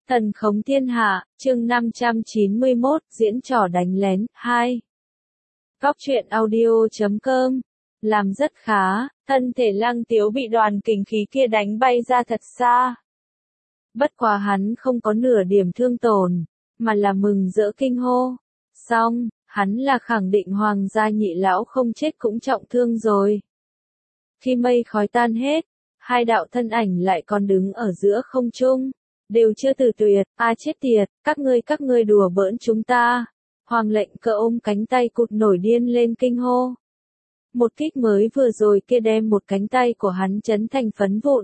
Thần khống thiên hạ, chương 591, diễn trò đánh lén, 2. Góc truyện audio.com. Làm rất khá, thân thể Lăng Tiếu bị đoàn kình khí kia đánh bay ra thật xa. Bất quá hắn không có nửa điểm thương tổn, mà là mừng rỡ kinh hô. Xong, hắn là khẳng định Hoàng gia nhị lão không chết cũng trọng thương rồi. Khi mây khói tan hết, hai đạo thân ảnh lại còn đứng ở giữa không trung. Đều chưa từ tuyệt, chết tiệt, các ngươi đùa bỡn chúng ta. Hoàng Lệnh Cơ ôm cánh tay cụt nổi điên lên kinh hô. Một kích mới vừa rồi kia đem một cánh tay của hắn chấn thành phấn vụn.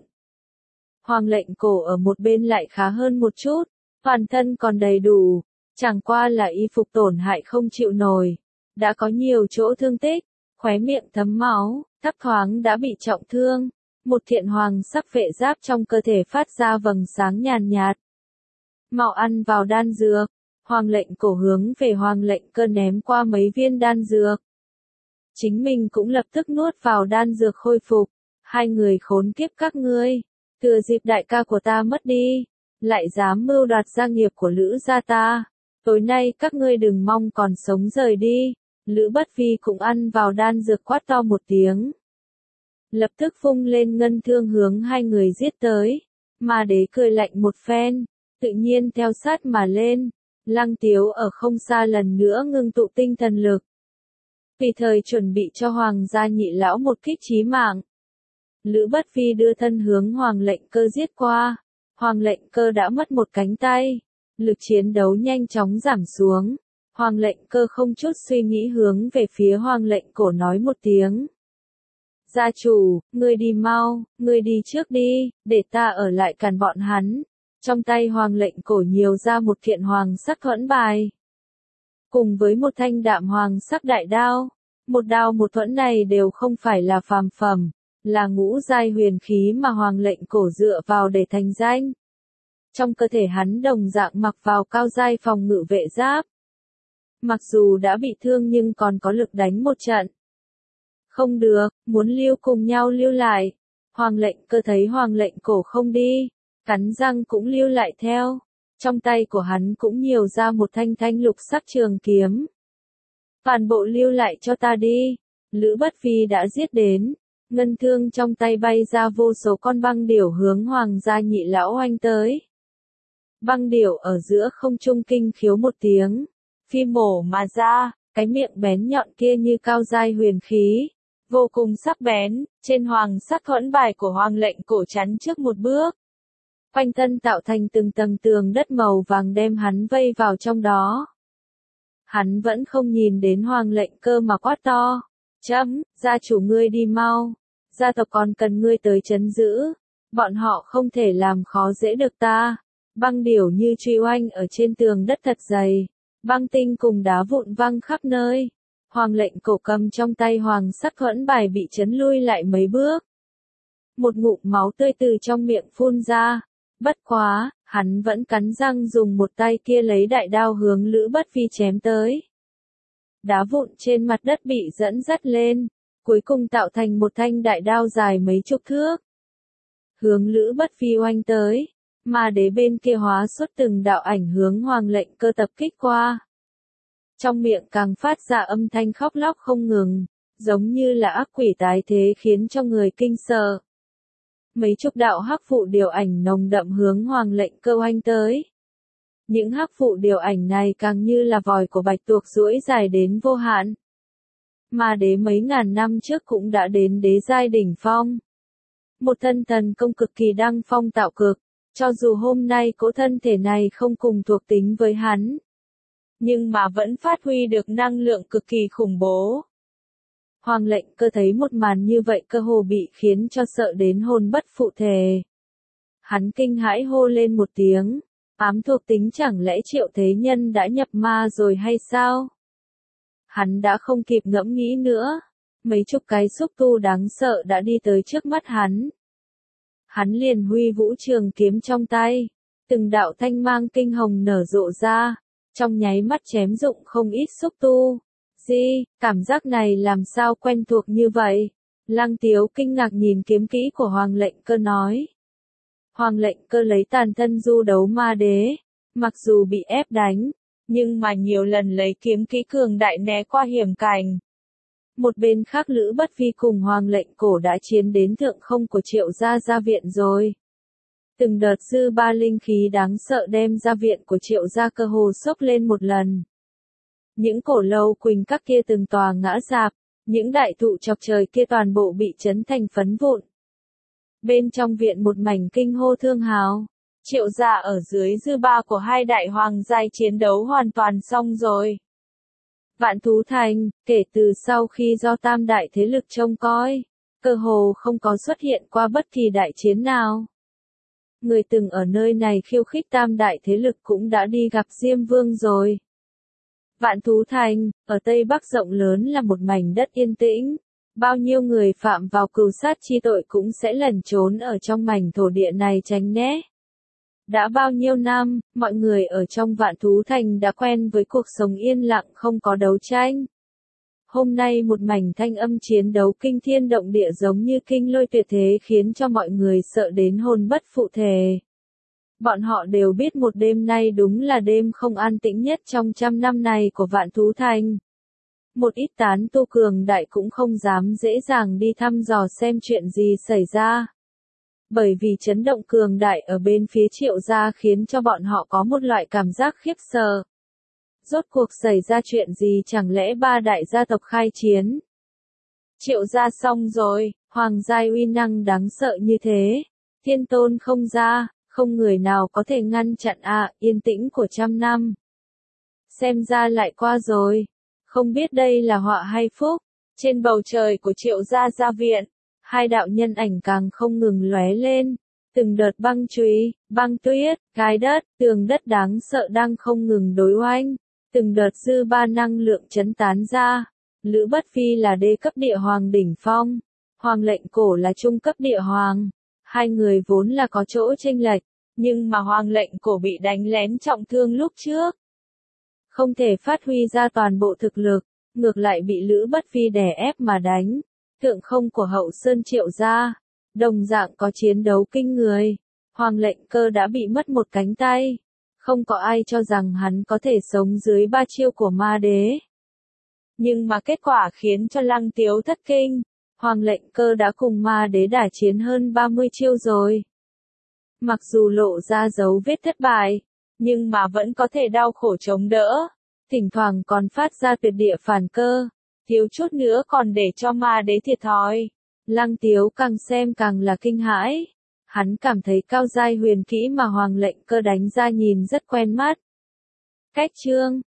Hoàng Lệnh Cổ ở một bên lại khá hơn một chút, toàn thân còn đầy đủ, chẳng qua là y phục tổn hại không chịu nổi, đã có nhiều chỗ thương tích, khóe miệng thấm máu, thấp thoáng đã bị trọng thương. Một thiện hoàng sắc vệ giáp trong cơ thể phát ra vầng sáng nhàn nhạt. Mau ăn vào đan dược. Hoàng Lệnh Cổ hướng về Hoàng Lệnh Cơ ném qua mấy viên đan dược. Chính mình cũng lập tức nuốt vào đan dược khôi phục. Hai người khốn kiếp các ngươi, thừa dịp đại ca của ta mất đi, lại dám mưu đoạt gia nghiệp của Lữ gia ta. Tối nay các ngươi đừng mong còn sống rời đi. Lữ Bất Vi cũng ăn vào đan dược quát to một tiếng. Lập tức vung lên ngân thương hướng hai người giết tới. Ma Đế cười lạnh một phen, tự nhiên theo sát mà lên. Lăng Tiếu ở không xa lần nữa ngưng tụ tinh thần lực. Tùy thời chuẩn bị cho Hoàng gia nhị lão một kích chí mạng. Lữ Bất Vi đưa thân hướng Hoàng Lệnh Cơ giết qua. Hoàng Lệnh Cơ đã mất một cánh tay. Lực chiến đấu nhanh chóng giảm xuống. Hoàng Lệnh Cơ không chút suy nghĩ hướng về phía Hoàng Lệnh Cổ nói một tiếng. Gia chủ, ngươi đi mau, ngươi đi trước đi, để ta ở lại cản bọn hắn. Trong tay Hoàng Lệnh Cổ nhiều ra một kiện hoàng sắc thuẫn bài. Cùng với một thanh đạm hoàng sắc đại đao. Một đao một thuẫn này đều không phải là phàm phẩm, là ngũ giai huyền khí mà Hoàng Lệnh Cổ dựa vào để thành danh. Trong cơ thể hắn đồng dạng mặc vào cao giai phòng ngự vệ giáp. Mặc dù đã bị thương nhưng còn có lực đánh một trận. Không được, muốn lưu cùng nhau lưu lại. Hoàng Lệnh Cơ thấy Hoàng Lệnh Cổ không đi, cắn răng cũng lưu lại theo. Trong tay của hắn cũng nhiều ra một thanh lục sắc trường kiếm. Toàn bộ lưu lại cho ta đi. Lữ Bất Vi đã giết đến. Ngân thương trong tay bay ra vô số con băng điểu hướng Hoàng gia nhị lão oanh tới. Băng điểu ở giữa không trung kinh khiếu một tiếng. Phi mổ mà ra, cái miệng bén nhọn kia như cao giai huyền khí. Vô cùng sắc bén, trên hoàng sắc thuẫn bài của Hoàng Lệnh Cổ chắn trước một bước. Quanh thân tạo thành từng tầng tường đất màu vàng đem hắn vây vào trong đó. Hắn vẫn không nhìn đến Hoàng Lệnh Cơ mà quát to. Gia chủ ngươi đi mau. Gia tộc còn cần ngươi tới trấn giữ. Bọn họ không thể làm khó dễ được ta. Băng điểu như truy oanh ở trên tường đất thật dày. Băng tinh cùng đá vụn văng khắp nơi. Hoàng Lệnh Cổ cầm trong tay hoàng sắc thuẫn bài bị chấn lui lại mấy bước. Một ngụm máu tươi từ trong miệng phun ra. Bất quá, hắn vẫn cắn răng dùng một tay kia lấy đại đao hướng Lữ Bất Vi chém tới. Đá vụn trên mặt đất bị dẫn dắt lên, cuối cùng tạo thành một thanh đại đao dài mấy chục thước. Hướng Lữ Bất Vi oanh tới, Ma Đế bên kia hóa xuất từng đạo ảnh hướng Hoàng Lệnh Cơ tập kích qua. Trong miệng càng phát ra âm thanh khóc lóc không ngừng, giống như là ác quỷ tái thế khiến cho người kinh sợ. Mấy chục đạo hắc vụ điều ảnh nồng đậm hướng Hoàng Lệnh Cơ oanh tới. Những hắc vụ điều ảnh này càng như là vòi của bạch tuộc duỗi dài đến vô hạn. Ma Đế mấy ngàn năm trước cũng đã đến đế giai đỉnh phong. Một thân thần công cực kỳ đăng phong tạo cực, cho dù hôm nay cỗ thân thể này không cùng thuộc tính với hắn, nhưng mà vẫn phát huy được năng lượng cực kỳ khủng bố. Hoàng Lệnh Cơ thấy một màn như vậy cơ hồ bị khiến cho sợ đến hồn bất phụ thể. Hắn kinh hãi hô lên một tiếng, ám thuộc tính chẳng lẽ Triệu Thế Nhân đã nhập ma rồi hay sao? Hắn đã không kịp ngẫm nghĩ nữa, mấy chục cái xúc tu đáng sợ đã đi tới trước mắt hắn. Hắn liền huy vũ trường kiếm trong tay, từng đạo thanh mang kinh hồng nở rộ ra, trong nháy mắt chém dụng không ít xúc tu. Cảm giác này làm sao quen thuộc như vậy? Lăng Tiếu kinh ngạc nhìn kiếm kỹ của Hoàng Lệnh Cơ nói. Hoàng lệnh cơ lấy tàn thân du đấu ma đế. Mặc dù bị ép đánh, nhưng mà nhiều lần lấy kiếm kỹ cường đại né qua hiểm cảnh. Một bên khác Lữ Bất Vi cùng Hoàng lệnh cổ đã chiến đến thượng không của Triệu gia gia viện rồi. Từng đợt dư ba linh khí đáng sợ đem gia viện của Triệu gia cơ hồ sốc lên một lần. Những cổ lâu quỳnh các kia từng tòa ngã rạp, những đại thụ chọc trời kia toàn bộ bị chấn thành phấn vụn. Bên trong viện một mảnh kinh hô thương hào. Triệu gia ở dưới dư ba của hai đại hoàng giai chiến đấu hoàn toàn xong rồi. Vạn Thú Thành, kể từ sau khi do tam đại thế lực trông coi, cơ hồ không có xuất hiện qua bất kỳ đại chiến nào. Người từng ở nơi này khiêu khích tam đại thế lực cũng đã đi gặp Diêm Vương rồi. Vạn Thú Thành, ở Tây Bắc rộng lớn là một mảnh đất yên tĩnh. Bao nhiêu người phạm vào cừu sát chi tội cũng sẽ lẩn trốn ở trong mảnh thổ địa này tránh né. Đã bao nhiêu năm, mọi người ở trong Vạn Thú Thành đã quen với cuộc sống yên lặng không có đấu tranh. Hôm nay một mảnh thanh âm chiến đấu kinh thiên động địa giống như kinh lôi tuyệt thế khiến cho mọi người sợ đến hồn bất phụ thể. Bọn họ đều biết một đêm nay đúng là đêm không an tĩnh nhất trong 100 năm này của Vạn Thú Thành. Một ít tán tu cường đại cũng không dám dễ dàng đi thăm dò xem chuyện gì xảy ra. Bởi vì chấn động cường đại ở bên phía Triệu gia khiến cho bọn họ có một loại cảm giác khiếp sợ. Rốt cuộc xảy ra chuyện gì, chẳng lẽ ba đại gia tộc khai chiến? Triệu gia xong rồi, hoàng giai uy năng đáng sợ như thế. Thiên tôn không ra, không người nào có thể ngăn chặn yên tĩnh của 100 năm. Xem ra lại qua rồi. Không biết đây là họa hay phúc. Trên bầu trời của Triệu gia gia viện, hai đạo nhân ảnh càng không ngừng lóe lên. Từng đợt băng chùy, băng tuyết, gai đất, tường đất đáng sợ đang không ngừng đối oanh. Từng đợt dư ba năng lượng chấn tán ra. Lữ Bất Vi là đê cấp địa hoàng đỉnh phong. Hoàng lệnh cổ là trung cấp địa hoàng. Hai người vốn là có chỗ chênh lệch. Nhưng mà hoàng lệnh cổ bị đánh lén trọng thương lúc trước. Không thể phát huy ra toàn bộ thực lực. Ngược lại bị Lữ Bất Vi đè ép mà đánh. Thượng không của Hậu Sơn Triệu gia, đồng dạng có chiến đấu kinh người. Hoàng lệnh cơ đã bị mất một cánh tay. Không có ai cho rằng hắn có thể sống dưới 3 chiêu của ma đế. Nhưng mà kết quả khiến cho Lăng Tiếu thất kinh. Hoàng lệnh cơ đã cùng ma đế đả chiến hơn 30 chiêu rồi. Mặc dù lộ ra dấu vết thất bại, nhưng mà vẫn có thể đau khổ chống đỡ. Thỉnh thoảng còn phát ra tuyệt địa phản cơ. Thiếu chút nữa còn để cho ma đế thiệt thòi. Lăng Tiếu càng xem càng là kinh hãi. Hắn cảm thấy cao giai huyền kỹ mà hoàng lệnh cơ đánh ra nhìn rất quen mắt. Cách chương